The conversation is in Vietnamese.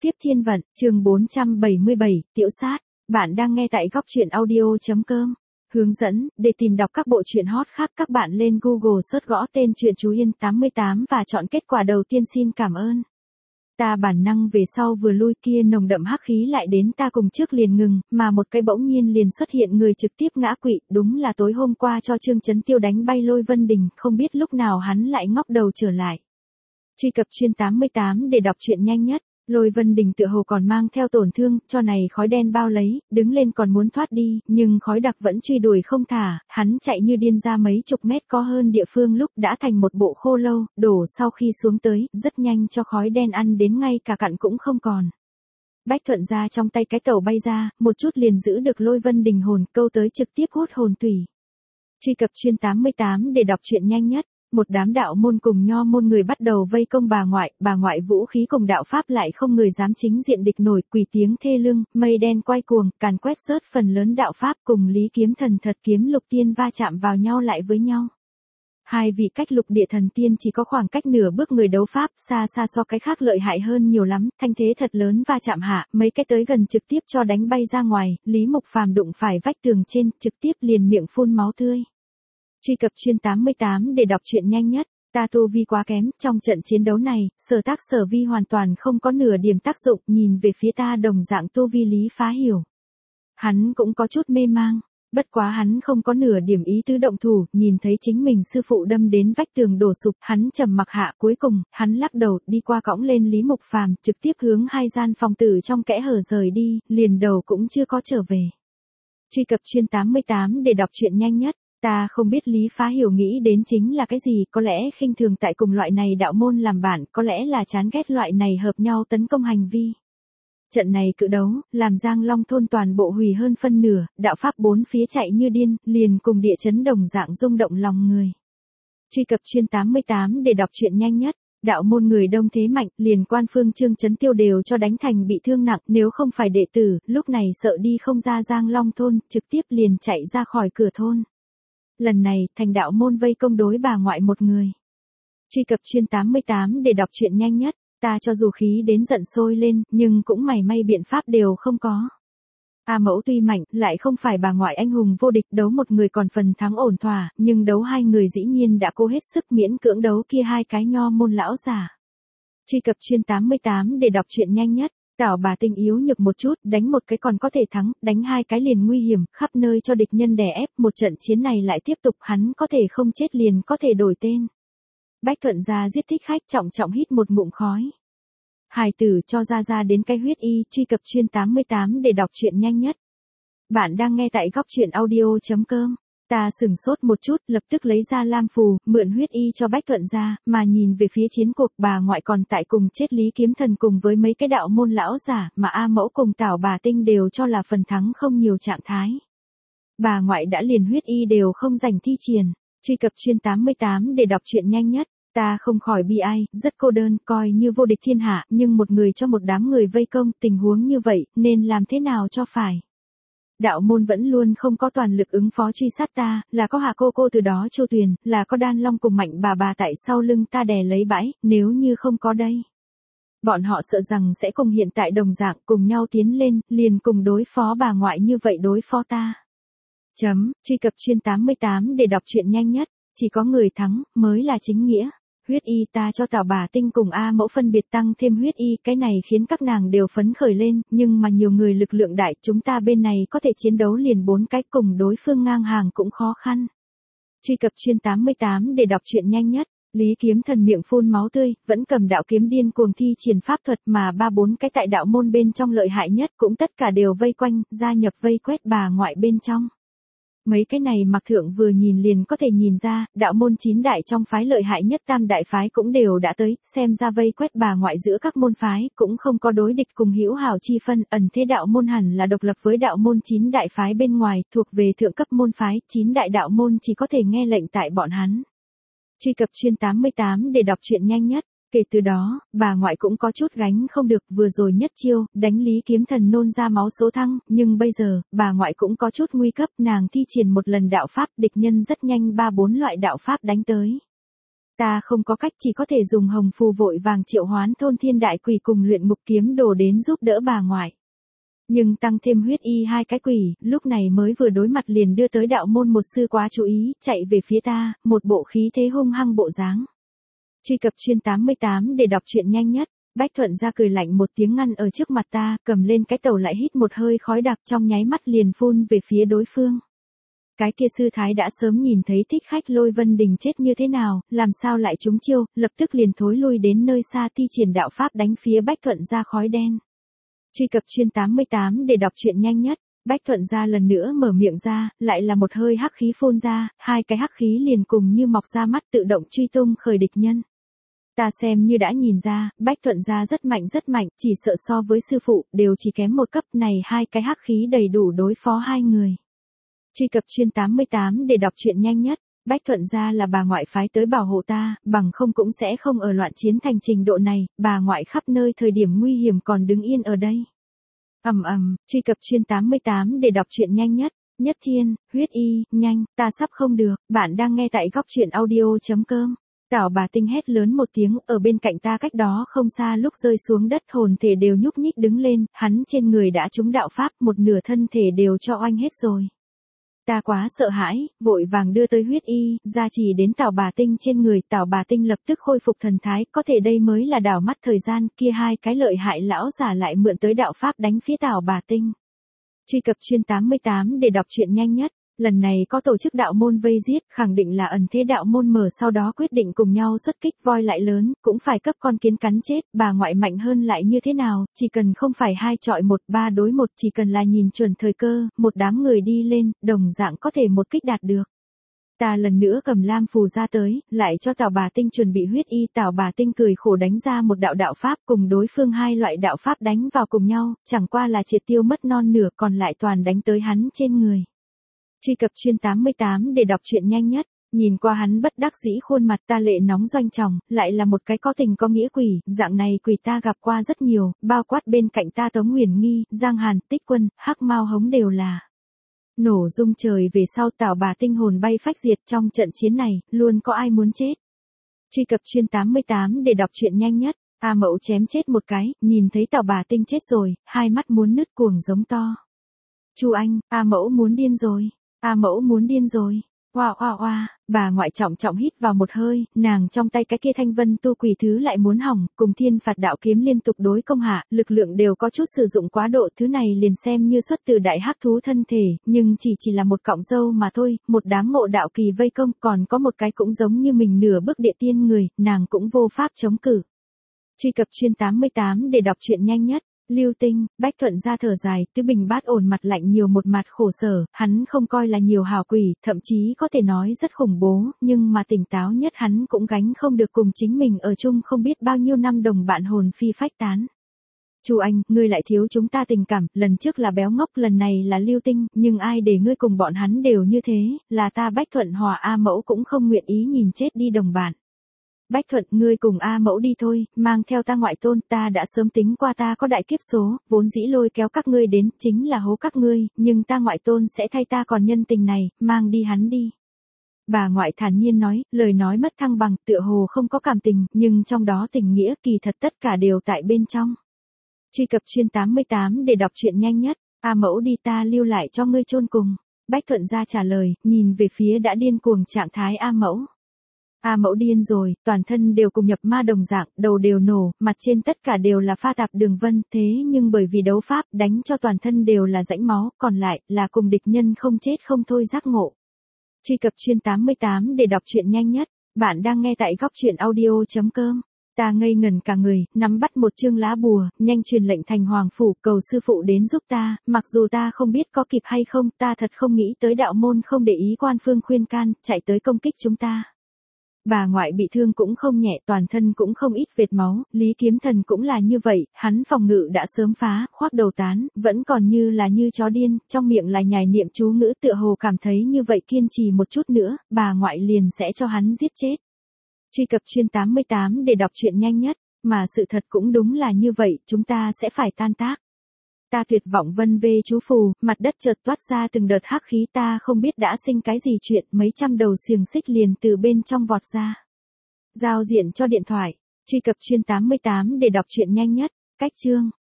Tiếp thiên vận, chương 477, tiểu sát. Bạn đang nghe tại góc truyện audio.com. Hướng dẫn, để tìm đọc các bộ truyện hot khác các bạn lên Google search gõ tên truyện Chú Yên 88 và chọn kết quả đầu tiên xin cảm ơn. Ta bản năng về sau vừa lui kia nồng đậm hắc khí lại đến ta cùng trước liền ngừng, mà một cái bỗng nhiên liền xuất hiện người trực tiếp ngã quỵ, đúng là tối hôm qua cho Trương Chấn Tiêu đánh bay Lôi Vân Đình, không biết lúc nào hắn lại ngóc đầu trở lại. Truy cập chuyên 88 để đọc truyện nhanh nhất. Lôi Vân Đình tựa hồ còn mang theo tổn thương, cho này khói đen bao lấy, đứng lên còn muốn thoát đi, nhưng khói đặc vẫn truy đuổi không thả, hắn chạy như điên ra mấy chục mét có hơn địa phương lúc đã thành một bộ khô lâu, đổ sau khi xuống tới, rất nhanh cho khói đen ăn đến ngay cả cặn cũng không còn. Bách Thuận ra trong tay cái tàu bay ra, một chút liền giữ được Lôi Vân Đình hồn, câu tới trực tiếp hút hồn tủy. Truy cập chuyên 88 để đọc truyện nhanh nhất. Một đám đạo môn cùng nho môn người bắt đầu vây công bà ngoại vũ khí cùng đạo pháp lại không người dám chính diện địch nổi, quỳ tiếng thê lương, mây đen quay cuồng, càn quét sớt phần lớn đạo pháp cùng Lý Kiếm Thần Thật Kiếm Lục Tiên va chạm vào nhau lại với nhau. Hai vị cách Lục Địa Thần Tiên chỉ có khoảng cách nửa bước người đấu pháp, xa xa so cái khác lợi hại hơn nhiều lắm, thanh thế thật lớn va chạm hạ, mấy cái tới gần trực tiếp cho đánh bay ra ngoài, Lý Mục Phàm đụng phải vách tường trên, trực tiếp liền miệng phun máu tươi. Truy cập chuyên 88 để đọc truyện nhanh nhất. Ta tu vi quá kém, trong trận chiến đấu này, sở tác sở vi hoàn toàn không có nửa điểm tác dụng, nhìn về phía ta đồng dạng tu vi Lý Phá Hiểu. Hắn cũng có chút mê mang, bất quá hắn không có nửa điểm ý tứ động thủ, nhìn thấy chính mình sư phụ đâm đến vách tường đổ sụp, hắn trầm mặc hạ, cuối cùng, hắn lắc đầu, đi qua cõng lên Lý Mục Phàm, trực tiếp hướng hai gian phòng tử trong kẽ hở rời đi, liền đầu cũng chưa có trở về. Truy cập chuyên 88 để đọc truyện nhanh nhất. Ta không biết Lý Phá Hiểu nghĩ đến chính là cái gì, có lẽ khinh thường tại cùng loại này đạo môn làm bạn, có lẽ là chán ghét loại này hợp nhau tấn công hành vi. Trận này cự đấu, làm Giang Long thôn toàn bộ hủy hơn phân nửa, đạo pháp bốn phía chạy như điên, liền cùng địa chấn đồng dạng rung động lòng người. Truy cập chuyên 88 để đọc truyện nhanh nhất. Đạo môn người đông thế mạnh, liền quan phương Trương Chấn Tiêu đều cho đánh thành bị thương nặng, nếu không phải đệ tử, lúc này sợ đi không ra Giang Long thôn, trực tiếp liền chạy ra khỏi cửa thôn. Lần này, thành đạo môn vây công đối bà ngoại một người. Truy cập chuyên 88 để đọc truyện nhanh nhất. Ta cho dù khí đến giận sôi lên, nhưng cũng mảy may biện pháp đều không có. A Mẫu tuy mạnh, lại không phải bà ngoại anh hùng vô địch, đấu một người còn phần thắng ổn thỏa, nhưng đấu hai người dĩ nhiên đã cố hết sức miễn cưỡng đấu kia hai cái nho môn lão giả. Truy cập chuyên 88 để đọc truyện nhanh nhất. Tảo Bà Tinh yếu nhược một chút, đánh một cái còn có thể thắng, đánh hai cái liền nguy hiểm, khắp nơi cho địch nhân đè ép, một trận chiến này lại tiếp tục, hắn có thể không chết liền có thể đổi tên. Bách Thuận ra giết thích khách, trọng hít một ngụm khói. Hài tử cho ra đến cái huyết y. Truy cập chuyên 88 để đọc truyện nhanh nhất. Bạn đang nghe tại góc truyện audio.com. Ta sửng sốt một chút, lập tức lấy ra lam phù, mượn huyết y cho Bách Thuận ra, mà nhìn về phía chiến cuộc, bà ngoại còn tại cùng chết Lý Kiếm Thần cùng với mấy cái đạo môn lão giả, mà A Mẫu cùng Tảo Bà Tinh đều cho là phần thắng không nhiều trạng thái. Bà ngoại đã liền huyết y đều không giành thi triển. Truy cập chuyên 88 để đọc truyện nhanh nhất. Ta không khỏi bi ai, rất cô đơn, coi như vô địch thiên hạ, nhưng một người cho một đám người vây công, tình huống như vậy, nên làm thế nào cho phải. Đạo môn vẫn luôn không có toàn lực ứng phó truy sát ta, là có Hà cô từ đó Chu Tuyền, là có Đan Long cùng Mạnh bà tại sau lưng ta đè lấy bãi, nếu như không có đây. Bọn họ sợ rằng sẽ cùng hiện tại đồng dạng cùng nhau tiến lên, liền cùng đối phó bà ngoại như vậy đối phó ta. Truy cập chuyên 88 để đọc truyện nhanh nhất, chỉ có người thắng, mới là chính nghĩa. Huyết y ta cho Tảo Bà Tinh cùng A Mẫu phân biệt tăng thêm huyết y, cái này khiến các nàng đều phấn khởi lên, nhưng mà nhiều người lực lượng đại, chúng ta bên này có thể chiến đấu liền 4 cái cùng đối phương ngang hàng cũng khó khăn. Truy cập chuyên 88 để đọc truyện nhanh nhất. Lý Kiếm Thần miệng phun máu tươi, vẫn cầm đạo kiếm điên cuồng thi triển pháp thuật mà 3-4 cái tại đạo môn bên trong lợi hại nhất cũng tất cả đều vây quanh, gia nhập vây quét bà ngoại bên trong. Mấy cái này Mặc Thượng vừa nhìn liền có thể nhìn ra, đạo môn 9 đại trong phái lợi hại nhất Tam đại phái cũng đều đã tới, xem ra vây quét bà ngoại giữa các môn phái, cũng không có đối địch cùng hữu hảo chi phân, ẩn thế đạo môn hẳn là độc lập với đạo môn 9 đại phái bên ngoài, thuộc về thượng cấp môn phái, 9 đại đạo môn chỉ có thể nghe lệnh tại bọn hắn. Truy cập chuyên 88 để đọc truyện nhanh nhất. Kể từ đó, bà ngoại cũng có chút gánh không được, vừa rồi nhất chiêu, đánh Lý Kiếm Thần nôn ra máu số thăng, nhưng bây giờ, bà ngoại cũng có chút nguy cấp, nàng thi triển một lần đạo pháp, địch nhân rất nhanh 3-4 loại đạo pháp đánh tới. Ta không có cách, chỉ có thể dùng hồng phù vội vàng triệu hoán thôn thiên đại quỷ cùng luyện ngục kiếm đồ đến giúp đỡ bà ngoại. Nhưng tăng thêm huyết y hai cái quỷ, lúc này mới vừa đối mặt liền đưa tới đạo môn một sư quá chú ý, chạy về phía ta, một bộ khí thế hung hăng bộ dáng. Truy cập chuyên 88 để đọc truyện nhanh nhất. Bách Thuận ra cười lạnh một tiếng ngăn ở trước mặt ta, cầm lên cái tàu lại hít một hơi khói đặc trong nháy mắt liền phun về phía đối phương. Cái kia sư thái đã sớm nhìn thấy thích khách Lôi Vân Đình chết như thế nào, làm sao lại trúng chiêu, lập tức liền thối lui đến nơi xa thi triển đạo pháp đánh phía Bách Thuận ra khói đen. Truy cập chuyên 88 để đọc truyện nhanh nhất. Bách Thuận ra lần nữa mở miệng ra, lại là một hơi hắc khí phun ra, hai cái hắc khí liền cùng như mọc ra mắt tự động truy tung khởi địch nhân. Ta xem như đã nhìn ra, Bách Thuận ra rất mạnh, chỉ sợ so với sư phụ, đều chỉ kém một cấp này hai cái hắc khí đầy đủ đối phó hai người. Truy cập chuyên 88 để đọc truyện nhanh nhất. Bách Thuận ra là bà ngoại phái tới bảo hộ ta, bằng không cũng sẽ không ở loạn chiến thành trình độ này, bà ngoại khắp nơi thời điểm nguy hiểm còn đứng yên ở đây. Truy cập chuyên 88 để đọc truyện nhanh nhất. Nhất Thiên, huyết y, nhanh, ta sắp không được, bạn đang nghe tại góc truyện audio.com. Tảo bà Tinh hét lớn một tiếng, ở bên cạnh ta cách đó không xa lúc rơi xuống đất hồn thể đều nhúc nhích đứng lên, hắn trên người đã trúng đạo pháp, một nửa thân thể đều cho oanh hết rồi. Ta quá sợ hãi, vội vàng đưa tới huyết y, gia trì đến Tảo bà Tinh trên người, Tảo bà Tinh lập tức khôi phục thần thái, có thể đây mới là đảo mắt thời gian, kia hai cái lợi hại lão giả lại mượn tới đạo pháp đánh phía Tảo bà Tinh. Truy cập chuyên 88 để đọc truyện nhanh nhất. Lần này có tổ chức đạo môn vây giết, khẳng định là ẩn thế đạo môn mở sau đó quyết định cùng nhau xuất kích, voi lại lớn, cũng phải cấp con kiến cắn chết, bà ngoại mạnh hơn lại như thế nào, chỉ cần không phải 2 chọi 1, 3 đối 1, chỉ cần là nhìn chuẩn thời cơ, một đám người đi lên, đồng dạng có thể một kích đạt được. Ta lần nữa cầm lam phù ra tới, lại cho Tảo bà Tinh chuẩn bị huyết y, Tảo bà Tinh cười khổ đánh ra một đạo pháp cùng đối phương hai loại đạo pháp đánh vào cùng nhau, chẳng qua là triệt tiêu mất non nửa còn lại toàn đánh tới hắn trên người. Truy cập chuyên 88 để đọc truyện nhanh nhất. Nhìn qua hắn bất đắc dĩ khuôn mặt ta lệ nóng doanh tròng, lại là một cái có tình có nghĩa quỷ, dạng này quỷ ta gặp qua rất nhiều, bao quát bên cạnh ta Tống Huyền Nghi, Giang Hàn, Tích Quân, Hắc Mao Hống đều là. Nổ rung trời về sau Tảo bà Tinh hồn bay phách diệt trong trận chiến này, luôn có ai muốn chết. Truy cập chuyên 88 để đọc truyện nhanh nhất. A Mẫu chém chết một cái, nhìn thấy Tảo bà Tinh chết rồi, hai mắt muốn nứt cuồng giống to. Chu Anh, A Mẫu muốn điên rồi. A Mẫu muốn điên rồi. Oa, bà ngoại trọng hít vào một hơi, nàng trong tay cái kia thanh vân tu quỷ thứ lại muốn hỏng, cùng thiên phạt đạo kiếm liên tục đối công hạ, lực lượng đều có chút sử dụng quá độ, thứ này liền xem như xuất từ đại hắc thú thân thể, nhưng chỉ là một cọng râu mà thôi, một đám ngộ đạo kỳ vây công, còn có một cái cũng giống như mình nửa bước địa tiên người, nàng cũng vô pháp chống cự. Truy cập chuyên 88 để đọc truyện nhanh nhất. Lưu Tinh, Bách Thuận ra thở dài, Tứ Bình Bát ổn mặt lạnh nhiều một mặt khổ sở, hắn không coi là nhiều hào quỷ, thậm chí có thể nói rất khủng bố, nhưng mà tỉnh táo nhất hắn cũng gánh không được cùng chính mình ở chung không biết bao nhiêu năm đồng bạn hồn phi phách tán. Chu Anh, ngươi lại thiếu chúng ta tình cảm, lần trước là béo ngốc, lần này là Lưu Tinh, nhưng ai để ngươi cùng bọn hắn đều như thế, là ta Bách Thuận Hòa A Mẫu cũng không nguyện ý nhìn chết đi đồng bạn. Bách Thuận, ngươi cùng A Mẫu đi thôi, mang theo ta ngoại tôn, ta đã sớm tính qua ta có đại kiếp số, vốn dĩ lôi kéo các ngươi đến, chính là hố các ngươi, nhưng ta ngoại tôn sẽ thay ta còn nhân tình này, mang đi hắn đi. Bà ngoại thản nhiên nói, lời nói mất thăng bằng, tựa hồ không có cảm tình, nhưng trong đó tình nghĩa kỳ thật tất cả đều tại bên trong. Truy cập chuyên 88 để đọc truyện nhanh nhất. A Mẫu đi, ta lưu lại cho ngươi chôn cùng. Bách Thuận ra trả lời, nhìn về phía đã điên cuồng trạng thái A Mẫu. A Mẫu điên rồi, toàn thân đều cùng nhập ma đồng dạng, đầu đều nổ, mặt trên tất cả đều là pha tạp đường vân, thế nhưng bởi vì đấu pháp đánh cho toàn thân đều là rãnh máu, còn lại là cùng địch nhân không chết không thôi giác ngộ. Truy cập chuyên 88 để đọc truyện nhanh nhất. Bạn đang nghe tại góc truyện audio.com. Ta ngây ngẩn cả người, nắm bắt một chương lá bùa, nhanh truyền lệnh thành hoàng phủ, cầu sư phụ đến giúp ta, mặc dù ta không biết có kịp hay không, ta thật không nghĩ tới đạo môn không để ý quan phương khuyên can, chạy tới công kích chúng ta. Bà ngoại bị thương cũng không nhẹ, toàn thân cũng không ít vệt máu, Lý Kiếm Thần cũng là như vậy, hắn phòng ngự đã sớm phá, khoác đầu tán, vẫn còn như là như chó điên, trong miệng là nhài niệm chú ngữ tựa hồ cảm thấy như vậy kiên trì một chút nữa, bà ngoại liền sẽ cho hắn giết chết. Truy cập chuyên 88 để đọc truyện nhanh nhất, mà sự thật cũng đúng là như vậy, chúng ta sẽ phải tan tác. Ta tuyệt vọng vân vê chú phù, mặt đất chợt toát ra từng đợt hắc khí, ta không biết đã sinh cái gì chuyện, mấy trăm đầu xiềng xích liền từ bên trong vọt ra. Giao diện cho điện thoại. Truy cập chuyên 88 để đọc truyện nhanh nhất. Cách chương.